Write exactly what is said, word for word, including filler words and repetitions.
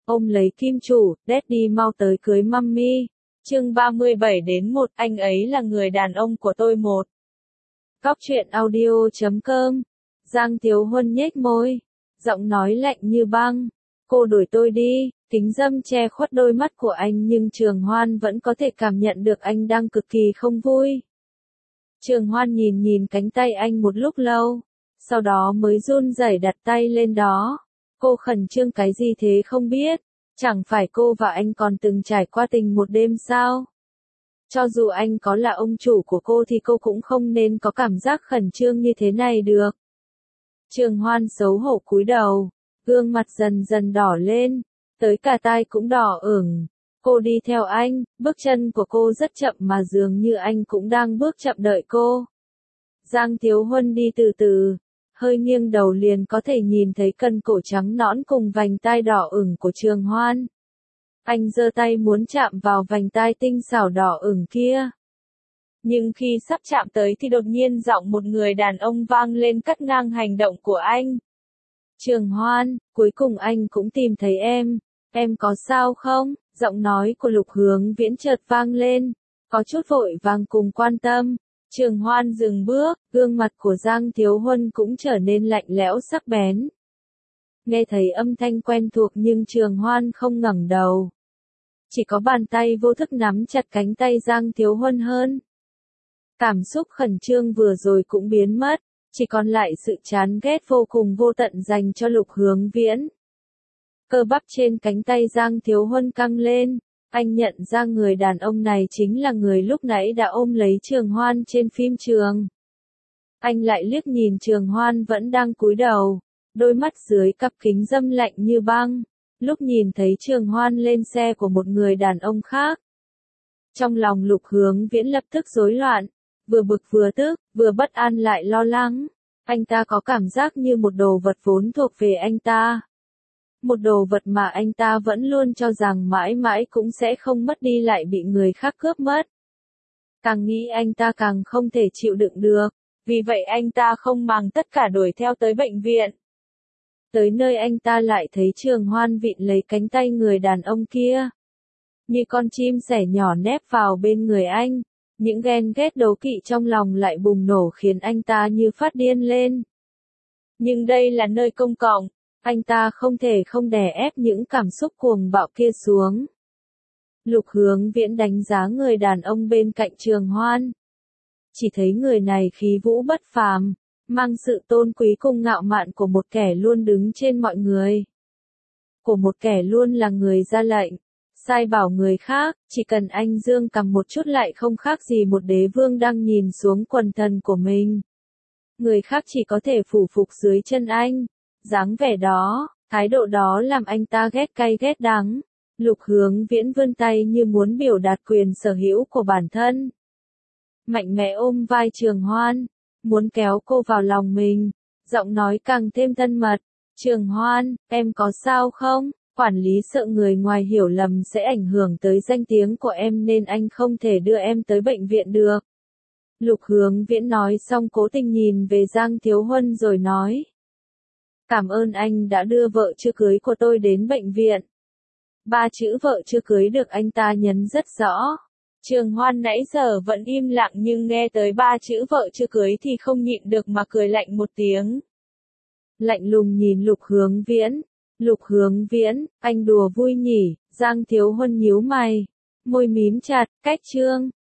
ôm lấy kim chủ, Daddy mau tới cưới mummy. Chương ba mươi bảy đến một, anh ấy là người đàn ông của tôi một. Góc truyện audio chấm com. Giang Thiếu Huân nhếch môi, giọng nói lạnh như băng. Cô đuổi tôi đi. Kính râm che khuất đôi mắt của anh nhưng Trường Hoan vẫn có thể cảm nhận được anh đang cực kỳ không vui. Trường Hoan nhìn nhìn cánh tay anh một lúc lâu, sau đó mới run rẩy đặt tay lên đó. Cô khẩn trương cái gì thế không biết, chẳng phải cô và anh còn từng trải qua tình một đêm sao? Cho dù anh có là ông chủ của cô thì cô cũng không nên có cảm giác khẩn trương như thế này được. Trường Hoan xấu hổ cúi đầu, gương mặt dần dần đỏ lên, tới cả tai cũng đỏ ửng. Cô đi theo anh, bước chân của cô rất chậm mà dường như anh cũng đang bước chậm đợi cô. Giang Thiếu Huân đi từ từ, hơi nghiêng đầu liền có thể nhìn thấy cân cổ trắng nõn cùng vành tai đỏ ửng của Trường Hoan. Anh giơ tay muốn chạm vào vành tai tinh xảo đỏ ửng kia. Nhưng khi sắp chạm tới thì đột nhiên giọng một người đàn ông vang lên cắt ngang hành động của anh. Trường Hoan, cuối cùng anh cũng tìm thấy em, em có sao không? Giọng nói của Lục Hướng Viễn chợt vang lên, có chút vội vàng cùng quan tâm. Trường Hoan dừng bước, gương mặt của Giang Thiếu Huân cũng trở nên lạnh lẽo sắc bén. Nghe thấy âm thanh quen thuộc nhưng Trường Hoan không ngẩng đầu. Chỉ có bàn tay vô thức nắm chặt cánh tay Giang Thiếu Huân hơn. Cảm xúc khẩn trương vừa rồi cũng biến mất, chỉ còn lại sự chán ghét vô cùng vô tận dành cho Lục Hướng Viễn. Cơ bắp trên cánh tay Giang Thiếu Huân căng lên, anh nhận ra người đàn ông này chính là người lúc nãy đã ôm lấy Trường Hoan trên phim trường. Anh lại liếc nhìn Trường Hoan vẫn đang cúi đầu, đôi mắt dưới cặp kính râm lạnh như băng, lúc nhìn thấy Trường Hoan lên xe của một người đàn ông khác. Trong lòng Lục Hướng Viễn lập tức rối loạn, vừa bực vừa tức, vừa bất an lại lo lắng. Anh ta có cảm giác như một đồ vật vốn thuộc về anh ta. Một đồ vật mà anh ta vẫn luôn cho rằng mãi mãi cũng sẽ không mất đi lại bị người khác cướp mất. Càng nghĩ anh ta càng không thể chịu đựng được, vì vậy anh ta không màng tất cả đuổi theo tới bệnh viện. Tới nơi anh ta lại thấy Trường Hoan vịn lấy cánh tay người đàn ông kia. Như con chim sẻ nhỏ nép vào bên người anh, những ghen ghét đố kỵ trong lòng lại bùng nổ khiến anh ta như phát điên lên. Nhưng đây là nơi công cộng. Anh ta không thể không đè ép những cảm xúc cuồng bạo kia xuống. Lục Hướng Viễn đánh giá người đàn ông bên cạnh Trường Hoan. Chỉ thấy người này khí vũ bất phàm, mang sự tôn quý cùng ngạo mạn của một kẻ luôn đứng trên mọi người. Của một kẻ luôn là người ra lệnh, sai bảo người khác, chỉ cần anh dương cầm một chút lại không khác gì một đế vương đang nhìn xuống quần thần của mình. Người khác chỉ có thể phủ phục dưới chân anh. Dáng vẻ đó, thái độ đó làm anh ta ghét cay ghét đắng. Lục Hướng Viễn vươn tay như muốn biểu đạt quyền sở hữu của bản thân. Mạnh mẽ ôm vai Trường Hoan, muốn kéo cô vào lòng mình, giọng nói càng thêm thân mật. Trường Hoan, em có sao không? Quản lý sợ người ngoài hiểu lầm sẽ ảnh hưởng tới danh tiếng của em nên anh không thể đưa em tới bệnh viện được. Lục Hướng Viễn nói xong cố tình nhìn về Giang Thiếu Huân rồi nói. Cảm ơn anh đã đưa vợ chưa cưới của tôi đến bệnh viện. Ba chữ vợ chưa cưới được anh ta nhấn rất rõ. Trường Hoan nãy giờ vẫn im lặng nhưng nghe tới ba chữ vợ chưa cưới thì không nhịn được mà cười lạnh một tiếng. Lạnh lùng nhìn Lục Hướng Viễn. Lục Hướng Viễn, anh đùa vui nhỉ? Giang Thiếu Huân nhíu mày, môi mím chặt, cách trương.